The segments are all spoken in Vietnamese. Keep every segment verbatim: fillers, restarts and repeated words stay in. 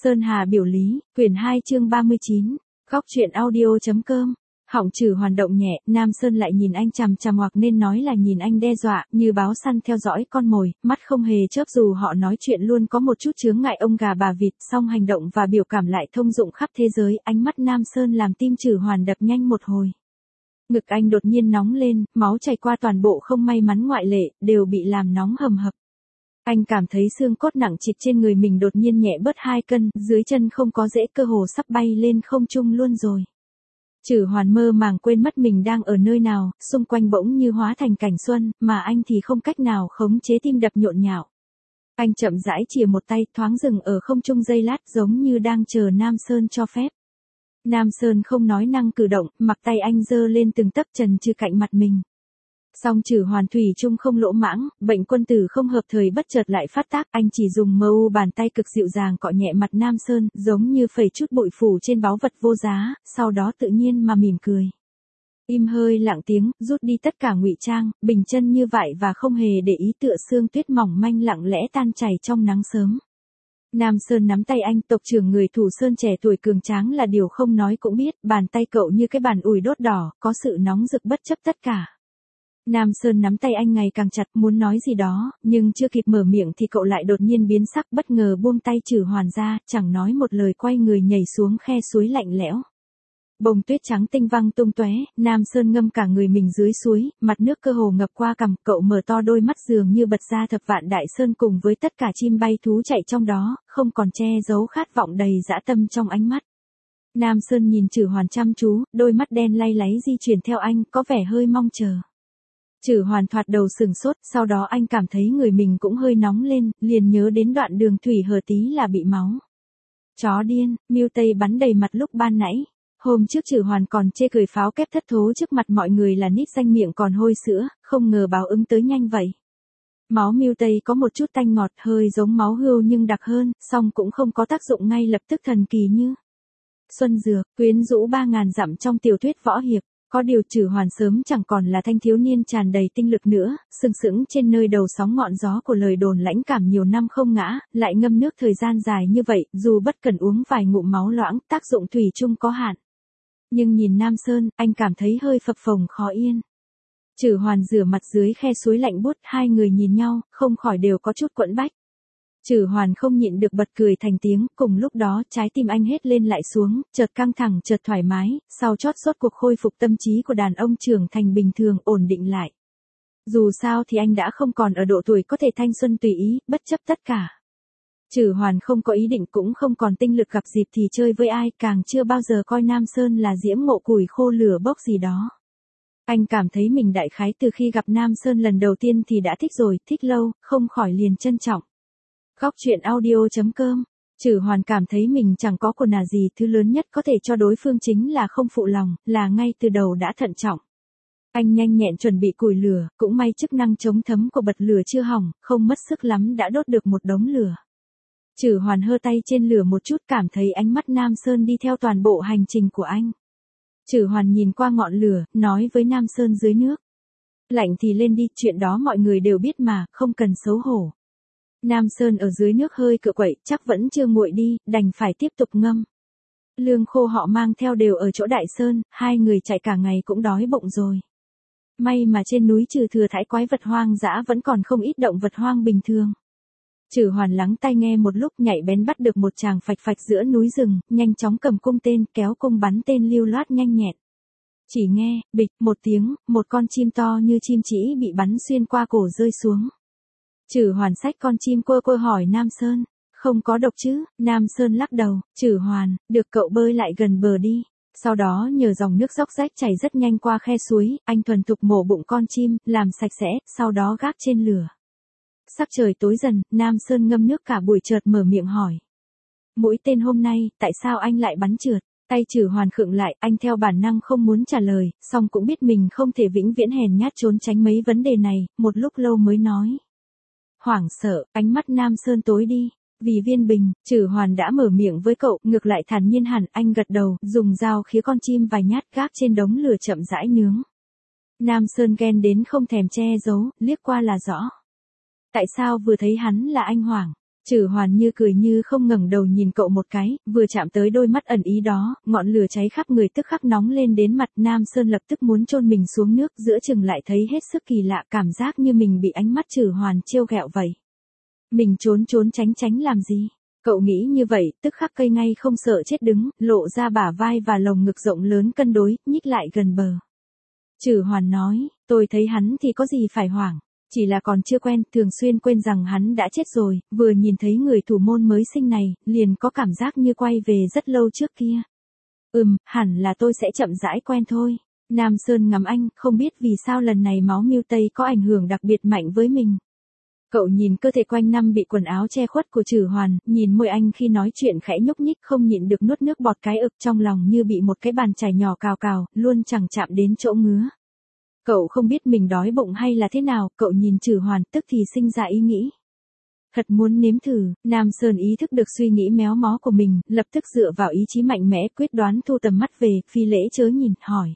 Sơn Hà biểu lý, quyển hai chương ba mươi chín, góc truyện audio.com. Họng Trử Hoàn động nhẹ, Nam Sơn lại nhìn anh chằm chằm, hoặc nên nói là nhìn anh đe dọa, như báo săn theo dõi con mồi, mắt không hề chớp. Dù họ nói chuyện luôn có một chút chướng ngại ông gà bà vịt, song hành động và biểu cảm lại thông dụng khắp thế giới. Ánh mắt Nam Sơn làm tim Trử Hoàn đập nhanh một hồi. Ngực anh đột nhiên nóng lên, máu chảy qua toàn bộ không may mắn ngoại lệ, đều bị làm nóng hầm hập. Anh cảm thấy xương cốt nặng trịch trên người mình đột nhiên nhẹ bớt hai cân, dưới chân không có rễ, cơ hồ sắp bay lên không trung luôn rồi. Trử Hoàn mơ màng quên mất mình đang ở nơi nào, xung quanh bỗng như hóa thành cảnh xuân, mà anh thì không cách nào khống chế tim đập nhộn nhạo. Anh chậm rãi chìa một tay, thoáng dừng ở không trung giây lát, giống như đang chờ Nam Sơn cho phép. Nam Sơn không nói năng cử động, mặc tay anh giơ lên từng tấc trần trừ cạnh mặt mình. Song Trử Hoàn thủy chung không lỗ mãng, bệnh quân tử không hợp thời bất chợt lại phát tác, anh chỉ dùng mờ u bàn tay cực dịu dàng cọ nhẹ mặt Nam Sơn, giống như phẩy chút bụi phủ trên báu vật vô giá, sau đó tự nhiên mà mỉm cười. Im hơi lặng tiếng, rút đi tất cả ngụy trang, bình chân như vậy và không hề để ý, tựa sương tuyết mỏng manh lặng lẽ tan chảy trong nắng sớm. Nam Sơn nắm tay anh, tộc trưởng người Thủ Sơn trẻ tuổi cường tráng là điều không nói cũng biết, bàn tay cậu như cái bàn ủi đốt đỏ, có sự nóng rực bất chấp tất cả. Nam Sơn nắm tay anh ngày càng chặt, muốn nói gì đó, nhưng chưa kịp mở miệng thì cậu lại đột nhiên biến sắc, bất ngờ buông tay Trử Hoàn ra, chẳng nói một lời quay người nhảy xuống khe suối lạnh lẽo. Bông tuyết trắng tinh văng tung tóe, Nam Sơn ngâm cả người mình dưới suối, mặt nước cơ hồ ngập qua cằm, cậu mở to đôi mắt dường như bật ra thập vạn đại sơn cùng với tất cả chim bay thú chạy trong đó, không còn che giấu khát vọng đầy dã tâm trong ánh mắt. Nam Sơn nhìn Trử Hoàn chăm chú, đôi mắt đen lay láy di chuyển theo anh, có vẻ hơi mong chờ. Trử Hoàn thoạt đầu sừng sốt, sau đó anh cảm thấy người mình cũng hơi nóng lên, liền nhớ đến đoạn đường thủy hờ tí là bị máu. Chó điên, Miêu Tây bắn đầy mặt lúc ban nãy. Hôm trước Trử Hoàn còn chê cười pháo kép thất thố trước mặt mọi người là nít danh miệng còn hôi sữa, không ngờ báo ứng tới nhanh vậy. Máu Miêu Tây có một chút tanh ngọt, hơi giống máu hươu nhưng đặc hơn, song cũng không có tác dụng ngay lập tức thần kỳ như xuân dược, quyến rũ ba ngàn dặm trong tiểu thuyết võ hiệp. Có điều Trử Hoàn sớm chẳng còn là thanh thiếu niên tràn đầy tinh lực nữa, sừng sững trên nơi đầu sóng ngọn gió của lời đồn lãnh cảm nhiều năm không ngã, lại ngâm nước thời gian dài như vậy, dù bất cần uống vài ngụm máu loãng, tác dụng thủy chung có hạn. Nhưng nhìn Nam Sơn, anh cảm thấy hơi phập phồng khó yên. Trử Hoàn rửa mặt dưới khe suối lạnh buốt, hai người nhìn nhau, không khỏi đều có chút quẫn bách. Trử Hoàn không nhịn được bật cười thành tiếng, cùng lúc đó trái tim anh hết lên lại xuống, chợt căng thẳng chợt thoải mái, sau chót rốt cuộc khôi phục tâm trí của đàn ông trưởng thành bình thường, ổn định lại. Dù sao thì anh đã không còn ở độ tuổi có thể thanh xuân tùy ý, bất chấp tất cả. Trử Hoàn không có ý định cũng không còn tinh lực gặp dịp thì chơi với ai, càng chưa bao giờ coi Nam Sơn là diễm ngộ củi khô lửa bốc gì đó. Anh cảm thấy mình đại khái từ khi gặp Nam Sơn lần đầu tiên thì đã thích rồi, thích lâu, không khỏi liền trân trọng. Góc truyện audio.com. Trử Hoàn cảm thấy mình chẳng có của nà gì, thứ lớn nhất có thể cho đối phương chính là không phụ lòng, là ngay từ đầu đã thận trọng. Anh nhanh nhẹn chuẩn bị củi lửa, cũng may chức năng chống thấm của bật lửa chưa hỏng, không mất sức lắm đã đốt được một đống lửa. Trử Hoàn hơ tay trên lửa một chút, cảm thấy ánh mắt Nam Sơn đi theo toàn bộ hành trình của anh. Trử Hoàn nhìn qua ngọn lửa, nói với Nam Sơn dưới nước. Lạnh thì lên đi, chuyện đó mọi người đều biết mà, không cần xấu hổ. Nam Sơn ở dưới nước hơi cựa quậy, chắc vẫn chưa nguội đi, đành phải tiếp tục ngâm. Lương khô họ mang theo đều ở chỗ Đại Sơn, hai người chạy cả ngày cũng đói bụng rồi. May mà trên núi trừ thừa thãi quái vật hoang dã vẫn còn không ít động vật hoang bình thường. Trử Hoàn lắng tai nghe một lúc, nhạy bén bắt được một chàng phạch phạch giữa núi rừng, nhanh chóng cầm cung tên, kéo cung bắn tên lưu loát nhanh nhẹn. Chỉ nghe, bịch, một tiếng, một con chim to như chim chỉ bị bắn xuyên qua cổ rơi xuống. Trử Hoàn xách con chim quơ quơ hỏi Nam Sơn, không có độc chứ? Nam Sơn lắc đầu, Trử Hoàn, được cậu bơi lại gần bờ đi. Sau đó nhờ dòng nước róc rách chảy rất nhanh qua khe suối, anh thuần thục mổ bụng con chim, làm sạch sẽ, sau đó gác trên lửa. Sắc trời tối dần, Nam Sơn ngâm nước cả buổi chợt mở miệng hỏi. Mũi tên hôm nay, tại sao anh lại bắn trượt? Tay Trử Hoàn khựng lại, anh theo bản năng không muốn trả lời, song cũng biết mình không thể vĩnh viễn hèn nhát trốn tránh mấy vấn đề này, một lúc lâu mới nói. Hoảng sợ, ánh mắt Nam Sơn tối đi. Vì Viên Bình, Trử Hoàn đã mở miệng với cậu, ngược lại thản nhiên hẳn, anh gật đầu, dùng dao khía con chim vài nhát gác trên đống lửa chậm rãi nướng. Nam Sơn ghen đến không thèm che giấu, liếc qua là rõ. Tại sao vừa thấy hắn là anh hoảng? Trử Hoàn như cười như không ngẩng đầu nhìn cậu một cái, vừa chạm tới đôi mắt ẩn ý đó, ngọn lửa cháy khắp người tức khắc nóng lên đến mặt. Nam Sơn lập tức muốn chôn mình xuống nước, giữa chừng lại thấy hết sức kỳ lạ, cảm giác như mình bị ánh mắt Trử Hoàn trêu ghẹo vậy. Mình trốn trốn tránh tránh làm gì? Cậu nghĩ như vậy, tức khắc cây ngay không sợ chết đứng, lộ ra bả vai và lồng ngực rộng lớn cân đối, nhích lại gần bờ. Trử Hoàn nói, tôi thấy hắn thì có gì phải hoảng. Chỉ là còn chưa quen, thường xuyên quên rằng hắn đã chết rồi, vừa nhìn thấy người thủ môn mới sinh này, liền có cảm giác như quay về rất lâu trước kia. Ừm, hẳn là tôi sẽ chậm rãi quen thôi. Nam Sơn ngắm anh, không biết vì sao lần này máu Miêu Tây có ảnh hưởng đặc biệt mạnh với mình. Cậu nhìn cơ thể quanh năm bị quần áo che khuất của Trử Hoàn, nhìn môi anh khi nói chuyện khẽ nhúc nhích không nhịn được nuốt nước bọt cái ực, trong lòng như bị một cái bàn chải nhỏ cào cào, luôn chẳng chạm đến chỗ ngứa. Cậu không biết mình đói bụng hay là thế nào, cậu nhìn Trử Hoàn tức thì sinh ra ý nghĩ. Thật muốn nếm thử. Nam Sơn ý thức được suy nghĩ méo mó của mình, lập tức dựa vào ý chí mạnh mẽ quyết đoán thu tầm mắt về, phi lễ chớ nhìn, hỏi.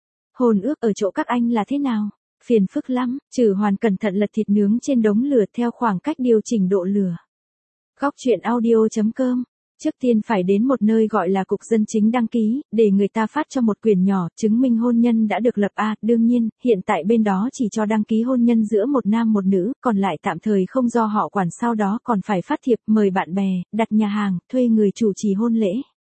Hôn ước ở chỗ các anh là thế nào? Phiền phức lắm. Trử Hoàn cẩn thận lật thịt nướng trên đống lửa theo khoảng cách điều chỉnh độ lửa. Góc truyện audio chấm com. Trước tiên phải đến một nơi gọi là cục dân chính đăng ký, để người ta phát cho một quyển nhỏ, chứng minh hôn nhân đã được lập. A, đương nhiên, hiện tại bên đó chỉ cho đăng ký hôn nhân giữa một nam một nữ, còn lại tạm thời không do họ quản, sau đó còn phải phát thiệp, mời bạn bè, đặt nhà hàng, thuê người chủ trì hôn lễ.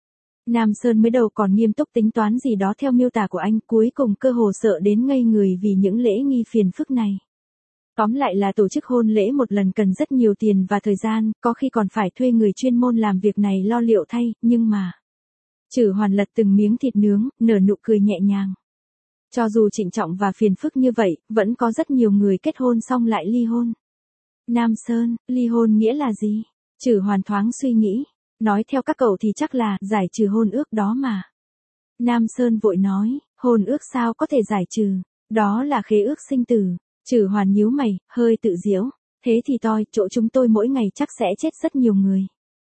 Nam Sơn mới đầu còn nghiêm túc tính toán gì đó theo miêu tả của anh, cuối cùng cơ hồ sợ đến ngây người vì những lễ nghi phiền phức này. Tóm lại là tổ chức hôn lễ một lần cần rất nhiều tiền và thời gian, có khi còn phải thuê người chuyên môn làm việc này lo liệu thay, nhưng mà... Trử Hoàn lật từng miếng thịt nướng, nở nụ cười nhẹ nhàng. Cho dù trịnh trọng và phiền phức như vậy, vẫn có rất nhiều người kết hôn xong lại ly hôn. Nam Sơn, ly hôn nghĩa là gì? Trử Hoàn thoáng suy nghĩ. Nói theo các cậu thì chắc là giải trừ hôn ước đó mà. Nam Sơn vội nói, hôn ước sao có thể giải trừ, đó là khế ước sinh tử. Trử Hoàn nhíu mày, hơi tự giễu, thế thì toi, chỗ chúng tôi mỗi ngày chắc sẽ chết rất nhiều người.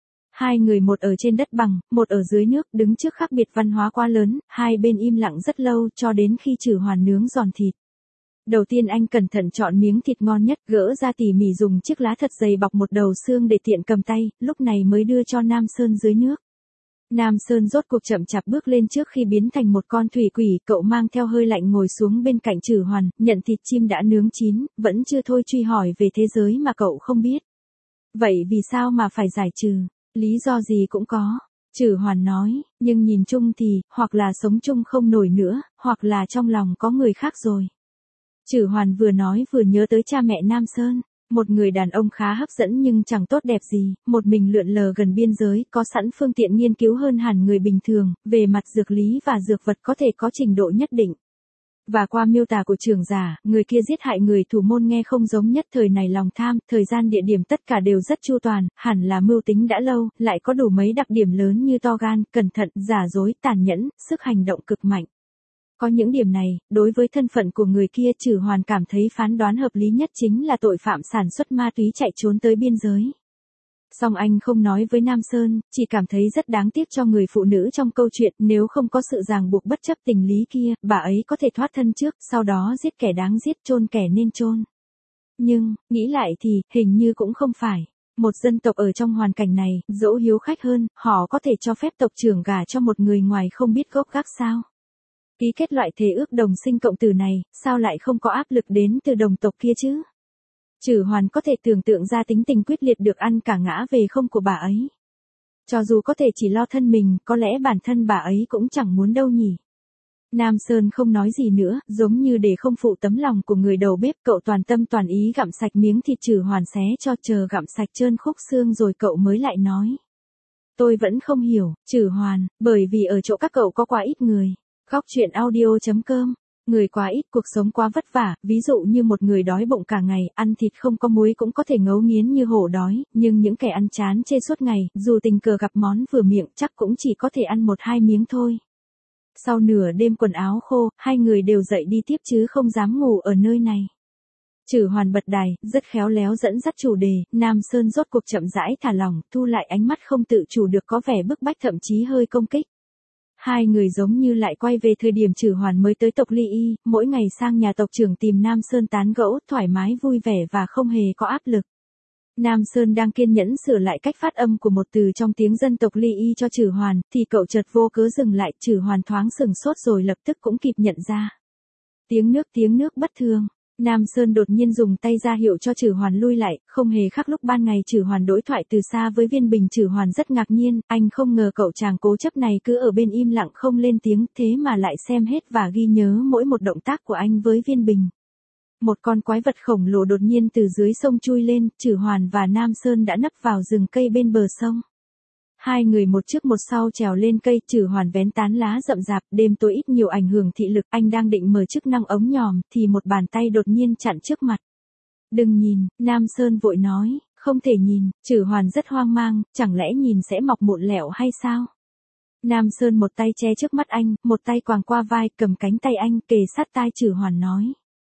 Hai người một ở trên đất bằng, một ở dưới nước, đứng trước khác biệt văn hóa quá lớn, hai bên im lặng rất lâu cho đến khi Trử Hoàn nướng giòn thịt. Đầu tiên anh cẩn thận chọn miếng thịt ngon nhất, gỡ ra tỉ mỉ dùng chiếc lá thật dày bọc một đầu xương để tiện cầm tay, lúc này mới đưa cho Nam Sơn dưới nước. Nam Sơn rốt cuộc chậm chạp bước lên trước khi biến thành một con thủy quỷ, cậu mang theo hơi lạnh ngồi xuống bên cạnh Trử Hoàn, nhận thịt chim đã nướng chín, vẫn chưa thôi truy hỏi về thế giới mà cậu không biết. Vậy vì sao mà phải giải trừ? Lý do gì cũng có. Trử Hoàn nói, nhưng nhìn chung thì, hoặc là sống chung không nổi nữa, hoặc là trong lòng có người khác rồi. Trử Hoàn vừa nói vừa nhớ tới cha mẹ Nam Sơn. Một người đàn ông khá hấp dẫn nhưng chẳng tốt đẹp gì, một mình lượn lờ gần biên giới, có sẵn phương tiện nghiên cứu hơn hẳn người bình thường, về mặt dược lý và dược vật có thể có trình độ nhất định. Và qua miêu tả của trưởng giả, người kia giết hại người thủ môn nghe không giống nhất thời này lòng tham, thời gian địa điểm tất cả đều rất chu toàn, hẳn là mưu tính đã lâu, lại có đủ mấy đặc điểm lớn như to gan, cẩn thận, giả dối, tàn nhẫn, sức hành động cực mạnh. Có những điểm này, đối với thân phận của người kia Trử Hoàn cảm thấy phán đoán hợp lý nhất chính là tội phạm sản xuất ma túy chạy trốn tới biên giới. Song anh không nói với Nam Sơn, chỉ cảm thấy rất đáng tiếc cho người phụ nữ trong câu chuyện, nếu không có sự ràng buộc bất chấp tình lý kia, bà ấy có thể thoát thân trước, sau đó giết kẻ đáng giết, chôn kẻ nên chôn. Nhưng, nghĩ lại thì, hình như cũng không phải. Một dân tộc ở trong hoàn cảnh này, dẫu hiếu khách hơn, họ có thể cho phép tộc trưởng gả cho một người ngoài không biết gốc gác sao? Ký kết loại thề ước đồng sinh cộng tử này, sao lại không có áp lực đến từ đồng tộc kia chứ? Trử Hoàn có thể tưởng tượng ra tính tình quyết liệt được ăn cả ngã về không của bà ấy. Cho dù có thể chỉ lo thân mình, có lẽ bản thân bà ấy cũng chẳng muốn đâu nhỉ. Nam Sơn không nói gì nữa, giống như để không phụ tấm lòng của người đầu bếp, cậu toàn tâm toàn ý gặm sạch miếng thịt Trử Hoàn xé cho, chờ gặm sạch trơn khúc xương rồi cậu mới lại nói. Tôi vẫn không hiểu, Trử Hoàn, bởi vì ở chỗ các cậu có quá ít người. Góc truyện audio chấm com. Người quá ít, cuộc sống quá vất vả, ví dụ như một người đói bụng cả ngày, ăn thịt không có muối cũng có thể ngấu nghiến như hổ đói, nhưng những kẻ ăn chán chê suốt ngày, dù tình cờ gặp món vừa miệng chắc cũng chỉ có thể ăn một hai miếng thôi. Sau nửa đêm quần áo khô, hai người đều dậy đi tiếp chứ không dám ngủ ở nơi này. Trử Hoàn bật đài, rất khéo léo dẫn dắt chủ đề, Nam Sơn rốt cuộc chậm rãi thả lỏng, thu lại ánh mắt không tự chủ được có vẻ bức bách thậm chí hơi công kích. Hai người giống như lại quay về thời điểm Trử Hoàn mới tới tộc Ly Y, mỗi ngày sang nhà tộc trưởng tìm Nam Sơn tán gẫu, thoải mái vui vẻ và không hề có áp lực. Nam Sơn đang kiên nhẫn sửa lại cách phát âm của một từ trong tiếng dân tộc Ly Y cho Trử Hoàn, thì cậu chợt vô cớ dừng lại, Trử Hoàn thoáng sừng sốt rồi lập tức cũng kịp nhận ra. Tiếng nước tiếng nước bất thường. Nam Sơn đột nhiên dùng tay ra hiệu cho Trử Hoàn lui lại, không hề khác lúc ban ngày Trử Hoàn đối thoại từ xa với Viên Bình. Trử Hoàn rất ngạc nhiên, anh không ngờ cậu chàng cố chấp này cứ ở bên im lặng không lên tiếng, thế mà lại xem hết và ghi nhớ mỗi một động tác của anh với Viên Bình. Một con quái vật khổng lồ đột nhiên từ dưới sông chui lên, Trử Hoàn và Nam Sơn đã nấp vào rừng cây bên bờ sông. Hai người một trước một sau trèo lên cây, Trử Hoàn vén tán lá rậm rạp, đêm tối ít nhiều ảnh hưởng thị lực, anh đang định mở chức năng ống nhòm, thì một bàn tay đột nhiên chặn trước mặt. Đừng nhìn, Nam Sơn vội nói, không thể nhìn. Trử Hoàn rất hoang mang, chẳng lẽ nhìn sẽ mọc mụn lẹo hay sao? Nam Sơn một tay che trước mắt anh, một tay quàng qua vai, cầm cánh tay anh, kề sát tai Trử Hoàn nói.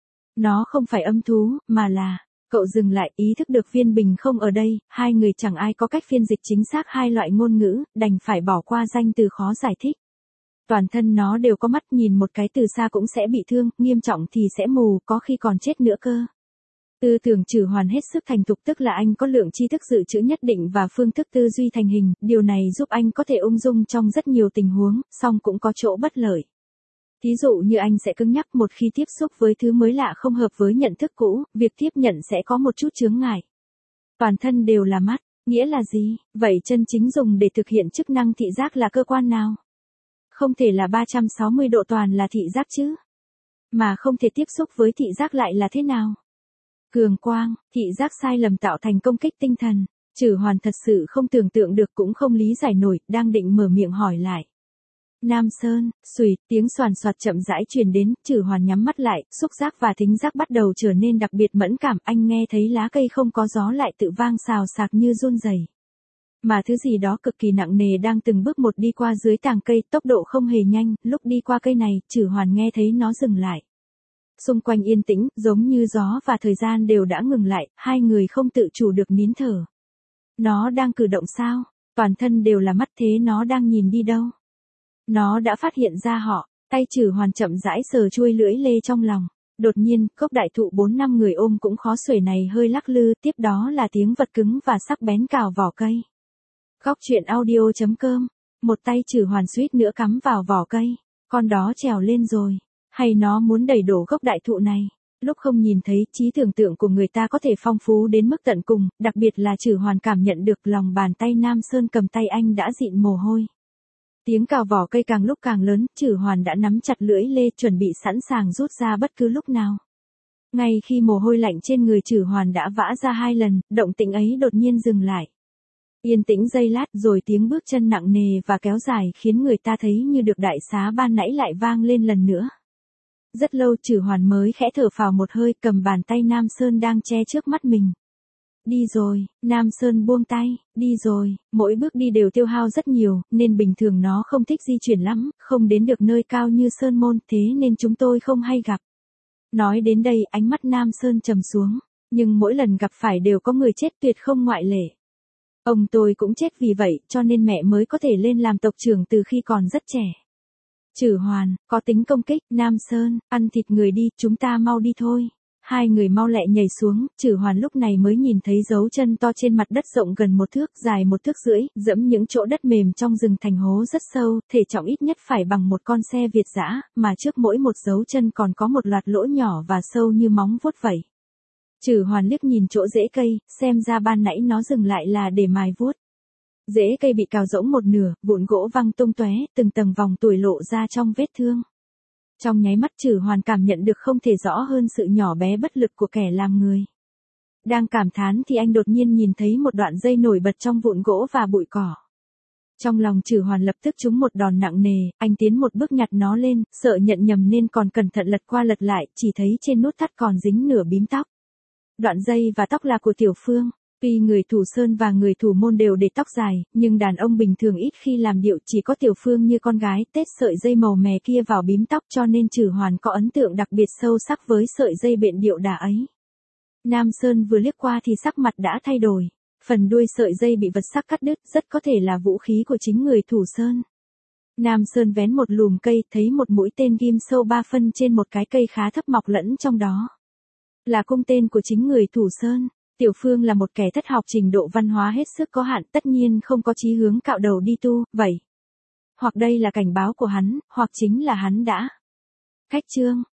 Nó không phải âm thú, mà là... Cậu dừng lại, ý thức được Viên Bình không ở đây, hai người chẳng ai có cách phiên dịch chính xác hai loại ngôn ngữ, đành phải bỏ qua danh từ khó giải thích. Toàn thân nó đều có mắt, nhìn một cái từ xa cũng sẽ bị thương, nghiêm trọng thì sẽ mù, có khi còn chết nữa cơ. Tư tưởng Trử Hoàn hết sức thành thục, tức là anh có lượng tri thức dự trữ nhất định và phương thức tư duy thành hình, điều này giúp anh có thể ung dung trong rất nhiều tình huống, song cũng có chỗ bất lợi. Thí dụ như anh sẽ cứng nhắc một khi tiếp xúc với thứ mới lạ không hợp với nhận thức cũ, việc tiếp nhận sẽ có một chút chướng ngại. Toàn thân đều là mắt, nghĩa là gì? Vậy chân chính dùng để thực hiện chức năng thị giác là cơ quan nào? Không thể là ba trăm sáu mươi độ toàn là thị giác chứ? Mà không thể tiếp xúc với thị giác lại là thế nào? Cường quang, thị giác sai lầm tạo thành công kích tinh thần. Trử Hoàn thật sự không tưởng tượng được cũng không lý giải nổi, đang định mở miệng hỏi lại. Nam Sơn, xùy, tiếng xoàn xoạt chậm rãi truyền đến, Trử Hoàn nhắm mắt lại, xúc giác và thính giác bắt đầu trở nên đặc biệt mẫn cảm, anh nghe thấy lá cây không có gió lại tự vang xào xạc như run rẩy. Mà thứ gì đó cực kỳ nặng nề đang từng bước một đi qua dưới tàng cây, tốc độ không hề nhanh, lúc đi qua cây này, Trử Hoàn nghe thấy nó dừng lại. Xung quanh yên tĩnh, giống như gió và thời gian đều đã ngừng lại, hai người không tự chủ được nín thở. Nó đang cử động sao? Toàn thân đều là mắt, thế nó đang nhìn đi đâu? Nó đã phát hiện ra họ, tay Trử Hoàn chậm rãi sờ chuôi lưỡi lê trong lòng. Đột nhiên, gốc đại thụ bốn năm người ôm cũng khó xuể này hơi lắc lư, tiếp đó là tiếng vật cứng và sắc bén cào vỏ cây. Góc truyện audio chấm com, một tay Trử Hoàn suýt nữa cắm vào vỏ cây, con đó trèo lên rồi, hay nó muốn đẩy đổ gốc đại thụ này. Lúc không nhìn thấy, trí tưởng tượng của người ta có thể phong phú đến mức tận cùng, đặc biệt là Trử Hoàn cảm nhận được lòng bàn tay Nam Sơn cầm tay anh đã dịn mồ hôi. Tiếng cào vỏ cây càng lúc càng lớn, Trử Hoàn đã nắm chặt lưỡi lê, chuẩn bị sẵn sàng rút ra bất cứ lúc nào. Ngay khi mồ hôi lạnh trên người Trử Hoàn đã vã ra hai lần, động tĩnh ấy đột nhiên dừng lại. Yên tĩnh giây lát, rồi tiếng bước chân nặng nề và kéo dài khiến người ta thấy như được đại xá ban nãy lại vang lên lần nữa. Rất lâu Trử Hoàn mới khẽ thở phào một hơi, cầm bàn tay Nam Sơn đang che trước mắt mình. Đi rồi, Nam Sơn buông tay, đi rồi, mỗi bước đi đều tiêu hao rất nhiều, nên bình thường nó không thích di chuyển lắm, không đến được nơi cao như Sơn Môn, thế nên chúng tôi không hay gặp. Nói đến đây, ánh mắt Nam Sơn trầm xuống, nhưng mỗi lần gặp phải đều có người chết, tuyệt không ngoại lệ. Ông tôi cũng chết vì vậy, cho nên mẹ mới có thể lên làm tộc trưởng từ khi còn rất trẻ. Trử Hoàn, có tính công kích, Nam Sơn, ăn thịt người đi, chúng ta mau đi thôi. Hai người mau lẹ nhảy xuống, Trử Hoàn lúc này mới nhìn thấy dấu chân to trên mặt đất rộng gần một thước, dài một thước rưỡi, dẫm những chỗ đất mềm trong rừng thành hố rất sâu, thể trọng ít nhất phải bằng một con xe Việt dã, mà trước mỗi một dấu chân còn có một loạt lỗ nhỏ và sâu như móng vuốt vậy. Trử Hoàn liếc nhìn chỗ rễ cây, xem ra ban nãy nó dừng lại là để mài vuốt. Rễ cây bị cào rỗng một nửa, vụn gỗ văng tung tóe, từng tầng vòng tuổi lộ ra trong vết thương. Trong nháy mắt Trử Hoàn cảm nhận được không thể rõ hơn sự nhỏ bé bất lực của kẻ làm người. Đang cảm thán thì anh đột nhiên nhìn thấy một đoạn dây nổi bật trong vụn gỗ và bụi cỏ. Trong lòng Trử Hoàn lập tức trúng một đòn nặng nề, anh tiến một bước nhặt nó lên, sợ nhận nhầm nên còn cẩn thận lật qua lật lại, chỉ thấy trên nút thắt còn dính nửa bím tóc. Đoạn dây và tóc là của Tiểu Phương. Tuy người Thủ Sơn và người Thủ Môn đều để tóc dài, nhưng đàn ông bình thường ít khi làm điệu, chỉ có Tiểu Phương như con gái tết sợi dây màu mè kia vào bím tóc, cho nên Trử Hoàn có ấn tượng đặc biệt sâu sắc với sợi dây biện điệu đà ấy. Nam Sơn vừa liếc qua thì sắc mặt đã thay đổi. Phần đuôi sợi dây bị vật sắc cắt đứt, rất có thể là vũ khí của chính người Thủ Sơn. Nam Sơn vén một lùm cây, thấy một mũi tên ghim sâu ba phân trên một cái cây khá thấp mọc lẫn trong đó. Là cung tên của chính người Thủ Sơn. Tiểu Phương là một kẻ thất học, trình độ văn hóa hết sức có hạn, tất nhiên không có chí hướng cạo đầu đi tu, vậy. Hoặc đây là cảnh báo của hắn, hoặc chính là hắn đã. Cách chương.